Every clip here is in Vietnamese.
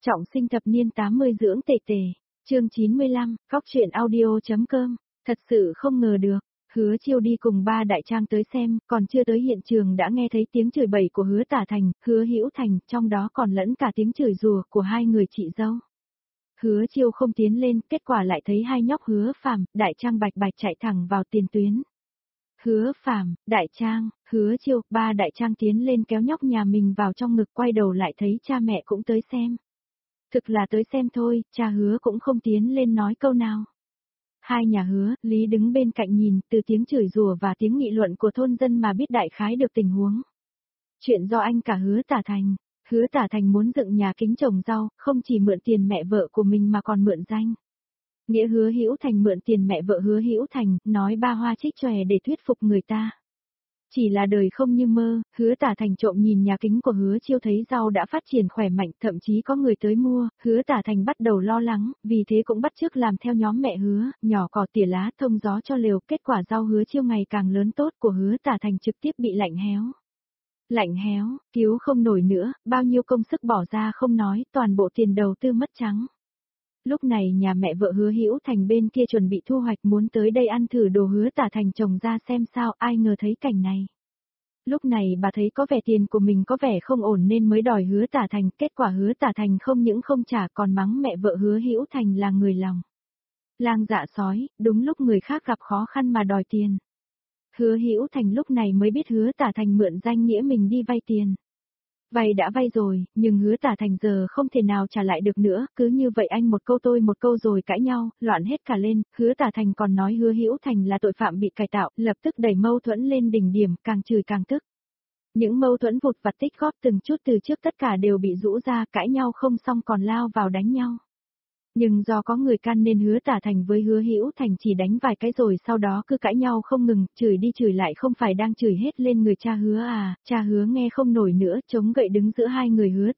Trọng sinh thập niên 80 dưỡng tề tề. Chương 95, Cóc truyện audio.com. Thật sự không ngờ được, Hứa Chiêu đi cùng ba đại trang tới xem, còn chưa tới hiện trường đã nghe thấy tiếng chửi bậy của Hứa Tả Thành, Hứa Hữu Thành, trong đó còn lẫn cả tiếng chửi rủa của hai người chị dâu. Hứa Chiêu không tiến lên, kết quả lại thấy hai nhóc Hứa Phàm, Đại Trang bạch bạch chạy thẳng vào tiền tuyến. Hứa Phàm, Đại Trang, Hứa Chiêu, ba đại trang tiến lên kéo nhóc nhà mình vào trong ngực, quay đầu lại thấy cha mẹ cũng tới xem. Thực là tới xem thôi, cha Hứa cũng không tiến lên nói câu nào. Hai nhà Hứa, Lý đứng bên cạnh nhìn, từ tiếng chửi rủa và tiếng nghị luận của thôn dân mà biết đại khái được tình huống. Chuyện do anh cả Hứa Tả Thành. Hứa Tả Thành muốn dựng nhà kính trồng rau, không chỉ mượn tiền mẹ vợ của mình mà còn mượn danh. Nghĩa Hứa Hữu Thành mượn tiền mẹ vợ Hứa Hữu Thành, nói ba hoa trích chòe để thuyết phục người ta. Chỉ là đời không như mơ, Hứa Tả Thành trộm nhìn nhà kính của Hứa Chiêu thấy rau đã phát triển khỏe mạnh, thậm chí có người tới mua, Hứa Tả Thành bắt đầu lo lắng, vì thế cũng bắt chước làm theo nhóm mẹ Hứa, nhỏ cỏ tỉa lá thông gió cho lều, kết quả rau Hứa Chiêu ngày càng lớn tốt của Hứa Tả Thành trực tiếp bị lạnh héo. Lạnh héo, cứu không nổi nữa, bao nhiêu công sức bỏ ra không nói, toàn bộ tiền đầu tư mất trắng. Lúc này nhà mẹ vợ Hứa Hữu Thành bên kia chuẩn bị thu hoạch muốn tới đây ăn thử đồ Hứa Tả Thành trồng ra xem sao, ai ngờ thấy cảnh này. Lúc này bà thấy có vẻ tiền của mình có vẻ không ổn nên mới đòi Hứa Tả Thành, kết quả Hứa Tả Thành không những không trả còn mắng mẹ vợ Hứa Hữu Thành là người lòng. Lang dạ sói, đúng lúc người khác gặp khó khăn mà đòi tiền. Hứa Hữu Thành lúc này mới biết Hứa Tả Thành mượn danh nghĩa mình đi vay tiền. Vay đã vay rồi, nhưng Hứa Tả Thành giờ không thể nào trả lại được nữa, cứ như vậy anh một câu tôi một câu rồi cãi nhau, loạn hết cả lên, Hứa Tả Thành còn nói Hứa Hữu Thành là tội phạm bị cải tạo, lập tức đẩy mâu thuẫn lên đỉnh điểm, càng chửi càng tức. Những mâu thuẫn vụt vặt tích góp từng chút từ trước tất cả đều bị rũ ra, cãi nhau không xong còn lao vào đánh nhau. Nhưng do có người can nên Hứa Tả Thành với Hứa Hữu Thành chỉ đánh vài cái rồi sau đó cứ cãi nhau không ngừng, chửi đi chửi lại không phải đang chửi hết lên người cha Hứa à, cha Hứa nghe không nổi nữa, chống gậy đứng giữa hai người Hứa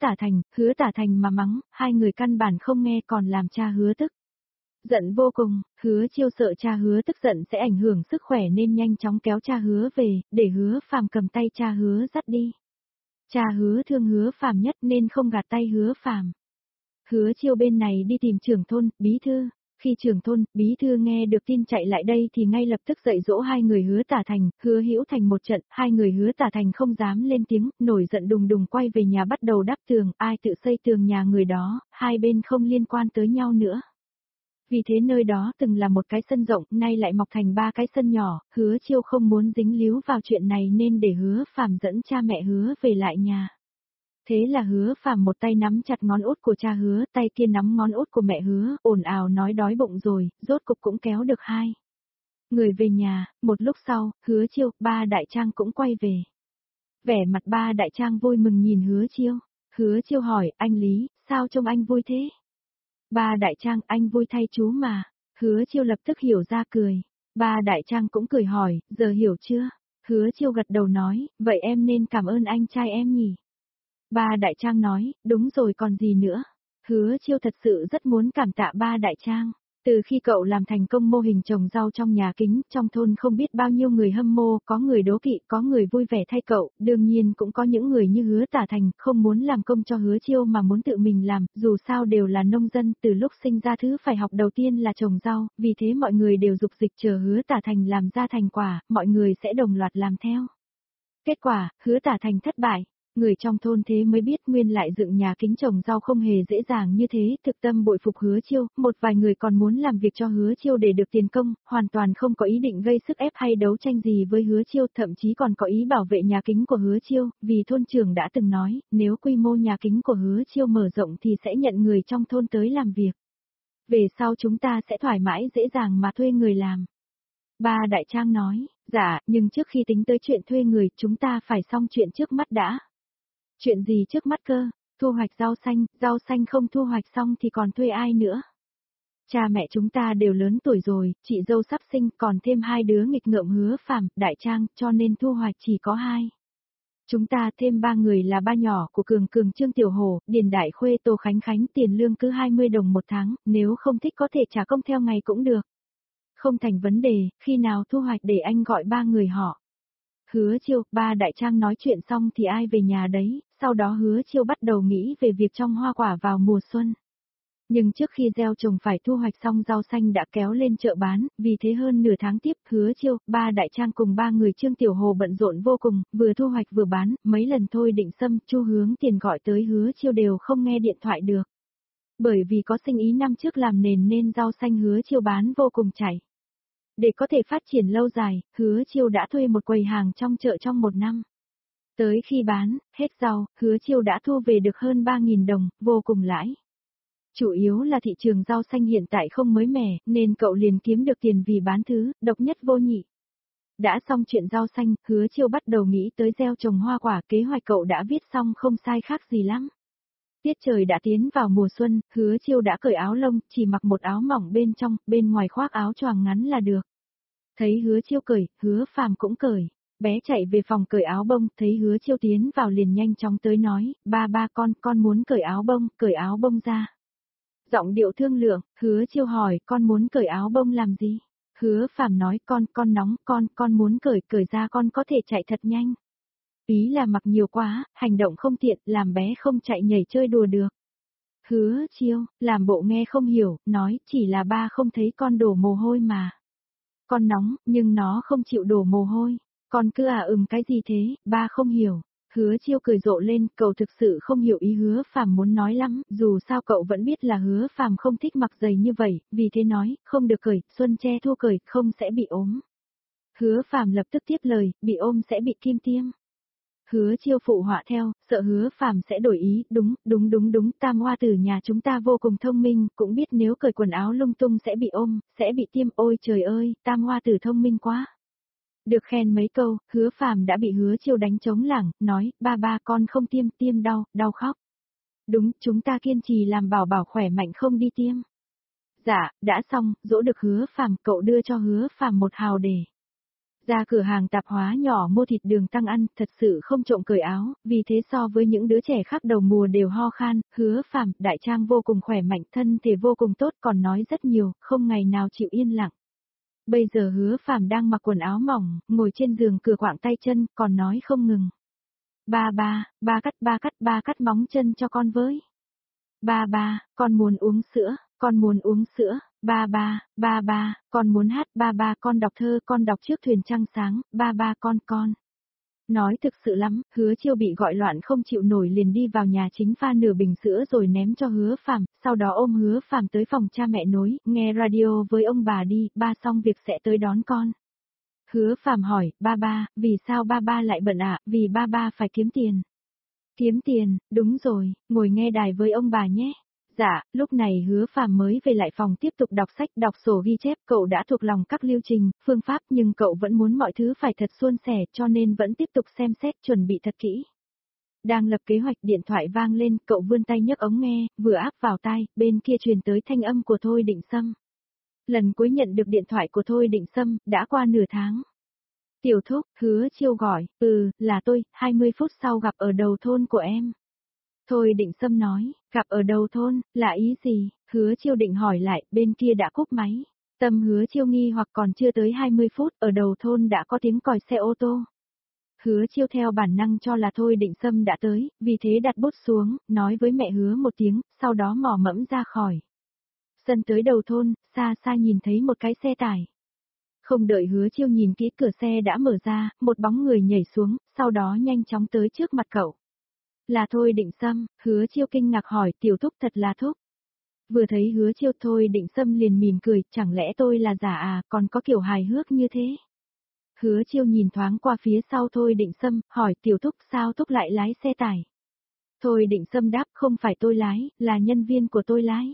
Tả Thành mà mắng, hai người căn bản không nghe còn làm cha Hứa tức. Giận vô cùng, Hứa Chiêu sợ cha Hứa tức giận sẽ ảnh hưởng sức khỏe nên nhanh chóng kéo cha Hứa về, để Hứa Phàm cầm tay cha Hứa dắt đi. Cha Hứa thương Hứa Phàm nhất nên không gạt tay Hứa Phàm. Hứa Chiêu bên này đi tìm trưởng thôn, bí thư. Khi trưởng thôn, bí thư nghe được tin chạy lại đây thì ngay lập tức dạy dỗ hai người Hứa Tả Thành, Hứa Hữu Thành một trận, hai người Hứa Tả Thành không dám lên tiếng, nổi giận đùng đùng quay về nhà bắt đầu đắp tường, ai tự xây tường nhà người đó, hai bên không liên quan tới nhau nữa. Vì thế nơi đó từng là một cái sân rộng, nay lại mọc thành ba cái sân nhỏ, Hứa Chiêu không muốn dính líu vào chuyện này nên để Hứa Phàm dẫn cha mẹ Hứa về lại nhà. Thế là Hứa Phàm một tay nắm chặt ngón út của cha Hứa, tay kia nắm ngón út của mẹ Hứa, ồn ào nói đói bụng rồi, rốt cục cũng kéo được hai người về nhà, một lúc sau, Hứa Chiêu, ba đại trang cũng quay về. Vẻ mặt ba đại trang vui mừng nhìn Hứa Chiêu. Hứa Chiêu hỏi, anh Lý, sao trông anh vui thế? Ba đại trang, anh vui thay chú mà. Hứa Chiêu lập tức hiểu ra cười. Ba đại trang cũng cười hỏi, giờ hiểu chưa? Hứa Chiêu gật đầu nói, vậy em nên cảm ơn anh trai em nhỉ? Ba đại trang nói, đúng rồi còn gì nữa. Hứa Chiêu thật sự rất muốn cảm tạ ba đại trang. Từ khi cậu làm thành công mô hình trồng rau trong nhà kính, trong thôn không biết bao nhiêu người hâm mộ, có người đố kỵ, có người vui vẻ thay cậu, đương nhiên cũng có những người như Hứa Tả Thành, không muốn làm công cho Hứa Chiêu mà muốn tự mình làm, dù sao đều là nông dân, từ lúc sinh ra thứ phải học đầu tiên là trồng rau, vì thế mọi người đều dục dịch chờ Hứa Tả Thành làm ra thành quả, mọi người sẽ đồng loạt làm theo. Kết quả, Hứa Tả Thành thất bại. Người trong thôn thế mới biết nguyên lại dựng nhà kính trồng rau không hề dễ dàng như thế, thực tâm bội phục Hứa Chiêu, một vài người còn muốn làm việc cho Hứa Chiêu để được tiền công, hoàn toàn không có ý định gây sức ép hay đấu tranh gì với Hứa Chiêu, thậm chí còn có ý bảo vệ nhà kính của Hứa Chiêu, vì thôn trưởng đã từng nói, nếu quy mô nhà kính của Hứa Chiêu mở rộng thì sẽ nhận người trong thôn tới làm việc. Về sau chúng ta sẽ thoải mái dễ dàng mà thuê người làm. Ba đại trang nói, dạ, nhưng trước khi tính tới chuyện thuê người, chúng ta phải xong chuyện trước mắt đã. Chuyện gì trước mắt cơ? Thu hoạch rau xanh không thu hoạch xong thì còn thuê ai nữa? Cha mẹ chúng ta đều lớn tuổi rồi, chị dâu sắp sinh còn thêm hai đứa nghịch ngợm Hứa Phàm, Đại Trang, cho nên thu hoạch chỉ có hai. Chúng ta thêm ba người là ba nhỏ của Cường Cường Trương Tiểu Hổ, Điền Đại Khuê Tô Khánh Khánh tiền lương cứ 20 đồng một tháng, nếu không thích có thể trả công theo ngày cũng được. Không thành vấn đề, khi nào thu hoạch để anh gọi ba người họ. Hứa Chiêu, ba đại trang nói chuyện xong thì ai về nhà đấy, sau đó Hứa Chiêu bắt đầu nghĩ về việc trong hoa quả vào mùa xuân. Nhưng trước khi gieo trồng phải thu hoạch xong rau xanh đã kéo lên chợ bán, vì thế hơn nửa tháng tiếp Hứa Chiêu, ba đại trang cùng ba người Trương Tiểu Hồ bận rộn vô cùng, vừa thu hoạch vừa bán, mấy lần thôi Định Sâm, Chu Hướng Tiền gọi tới Hứa Chiêu đều không nghe điện thoại được. Bởi vì có sinh ý năm trước làm nền nên rau xanh Hứa Chiêu bán vô cùng chảy. Để có thể phát triển lâu dài, Hứa Chiêu đã thuê một quầy hàng trong chợ trong một năm. Tới khi bán, hết rau, Hứa Chiêu đã thu về được hơn 3.000 đồng, vô cùng lãi. Chủ yếu là thị trường rau xanh hiện tại không mới mẻ, nên cậu liền kiếm được tiền vì bán thứ, độc nhất vô nhị. Đã xong chuyện rau xanh, Hứa Chiêu bắt đầu nghĩ tới gieo trồng hoa quả, kế hoạch cậu đã viết xong không sai khác gì lắm. Tiết trời đã tiến vào mùa xuân, Hứa Chiêu đã cởi áo lông, chỉ mặc một áo mỏng bên trong, bên ngoài khoác áo choàng ngắn là được. Thấy Hứa Chiêu cởi, Hứa Phàm cũng cởi. Bé chạy về phòng cởi áo bông, thấy Hứa Chiêu tiến vào liền nhanh chóng tới nói, ba con muốn cởi áo bông ra. Giọng điệu thương lượng, Hứa Chiêu hỏi, con muốn cởi áo bông làm gì? Hứa Phàm nói, con nóng, con muốn cởi ra con có thể chạy thật nhanh. Ý là mặc nhiều quá, hành động không tiện, làm bé không chạy nhảy chơi đùa được. Hứa Chiêu, làm bộ nghe không hiểu, nói, chỉ là ba không thấy con đổ mồ hôi mà. Con nóng, nhưng nó không chịu đổ mồ hôi. Con cứ cái gì thế, ba không hiểu. Hứa Chiêu cười rộ lên, cậu thực sự không hiểu ý Hứa Phàm muốn nói lắm, dù sao cậu vẫn biết là Hứa Phàm không thích mặc giày như vậy, vì thế nói, không được cởi, Xuân che thu cởi, không sẽ bị ốm. Hứa Phàm lập tức tiếp lời, bị ôm sẽ bị kim tiêm. Hứa Chiêu phụ họa theo, sợ Hứa Phàm sẽ đổi ý, đúng, Tam Hoa Tử nhà chúng ta vô cùng thông minh, cũng biết nếu cởi quần áo lung tung sẽ bị ôm, sẽ bị tiêm, ôi trời ơi, Tam Hoa Tử thông minh quá. Được khen mấy câu, Hứa Phàm đã bị Hứa Chiêu đánh trống lảng, nói, ba con không tiêm đau khóc. Đúng, chúng ta kiên trì làm bảo bảo khỏe mạnh không đi tiêm. Dạ, đã xong, dỗ được Hứa Phàm, cậu đưa cho Hứa Phàm một hào để. Ra cửa hàng tạp hóa nhỏ mua thịt đường tăng ăn, thật sự không trộm cởi áo, vì thế so với những đứa trẻ khác đầu mùa đều ho khan, Hứa Phàm, đại trang vô cùng khỏe mạnh, thân thể vô cùng tốt, còn nói rất nhiều, không ngày nào chịu yên lặng. Bây giờ Hứa Phàm đang mặc quần áo mỏng, ngồi trên giường cửa quạng tay chân, còn nói không ngừng. Ba cắt móng chân cho con với. Ba, con muốn uống sữa, ba, con muốn hát, ba, con đọc thơ, con đọc trước thuyền trăng sáng, ba, con. Nói thực sự lắm, Hứa Chiêu bị gọi loạn không chịu nổi liền đi vào nhà chính pha nửa bình sữa rồi ném cho Hứa Phàm, sau đó ôm Hứa Phàm tới phòng cha mẹ nối, nghe radio với ông bà đi, ba xong việc sẽ tới đón con. Hứa Phàm hỏi, ba, vì sao ba lại bận ạ, vì ba phải kiếm tiền. Kiếm tiền, đúng rồi, ngồi nghe đài với ông bà nhé. Dạ, lúc này Hứa Phàm mới về lại phòng tiếp tục đọc sách, đọc sổ ghi chép, cậu đã thuộc lòng các lưu trình, phương pháp nhưng cậu vẫn muốn mọi thứ phải thật suôn sẻ cho nên vẫn tiếp tục xem xét chuẩn bị thật kỹ. Đang lập kế hoạch điện thoại vang lên, cậu vươn tay nhấc ống nghe, vừa áp vào tai, bên kia truyền tới thanh âm của Thôi Định Sâm. Lần cuối nhận được điện thoại của Thôi Định Sâm, đã qua nửa tháng. Tiểu Thúc, Hứa Chiêu gọi, là tôi, 20 phút sau gặp ở đầu thôn của em. Thôi Định Sâm nói, gặp ở đầu thôn, là ý gì? Hứa Chiêu định hỏi lại, bên kia đã cúp máy. Tâm Hứa Chiêu nghi hoặc còn chưa tới 20 phút, ở đầu thôn đã có tiếng còi xe ô tô. Hứa Chiêu theo bản năng cho là Thôi Định Sâm đã tới, vì thế đặt bút xuống, nói với mẹ Hứa một tiếng, sau đó mò mẫm ra khỏi sân tới đầu thôn, xa xa nhìn thấy một cái xe tải. Không đợi Hứa Chiêu nhìn kỹ cửa xe đã mở ra, một bóng người nhảy xuống, sau đó nhanh chóng tới trước mặt cậu. Là Thôi Định Sâm, Hứa Chiêu kinh ngạc hỏi, Tiểu Thúc thật là Thúc. Vừa thấy Hứa Chiêu Thôi Định Sâm liền mỉm cười, chẳng lẽ tôi là giả à, còn có kiểu hài hước như thế. Hứa Chiêu nhìn thoáng qua phía sau Thôi Định Sâm, hỏi Tiểu Thúc sao Thúc lại lái xe tải. Thôi Định Sâm đáp không phải tôi lái, là nhân viên của tôi lái.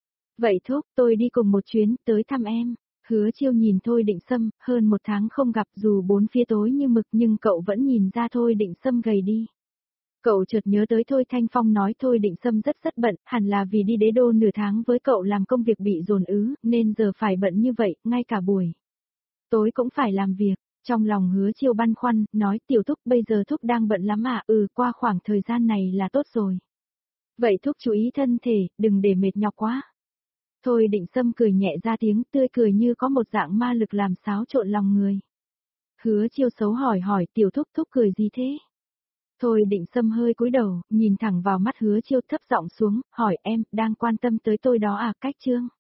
Vậy Thúc, tôi đi cùng một chuyến, tới thăm em. Hứa Chiêu nhìn Thôi Định Sâm, hơn một tháng không gặp dù bốn phía tối như mực nhưng cậu vẫn nhìn ra Thôi Định Sâm gầy đi. Cậu chợt nhớ tới Thôi Thanh Phong nói Thôi Định Sâm rất bận, hẳn là vì đi Đế Đô nửa tháng với cậu làm công việc bị dồn ứ, nên giờ phải bận như vậy, ngay cả buổi tối cũng phải làm việc. Trong lòng Hứa Chiêu băn khoăn, nói Tiểu Thúc bây giờ Thúc đang bận lắm à, qua khoảng thời gian này là tốt rồi. Vậy Thúc chú ý thân thể, đừng để mệt nhọc quá. Thôi Định Sâm cười nhẹ ra tiếng tươi cười như có một dạng ma lực làm xáo trộn lòng người. Hứa Chiêu xấu hỏi tiểu thúc thúc cười gì thế? Thôi Định Sâm hơi cúi đầu, nhìn thẳng vào mắt Hứa Chiêu thấp giọng xuống, hỏi em, đang quan tâm tới tôi đó à, Cách Trương?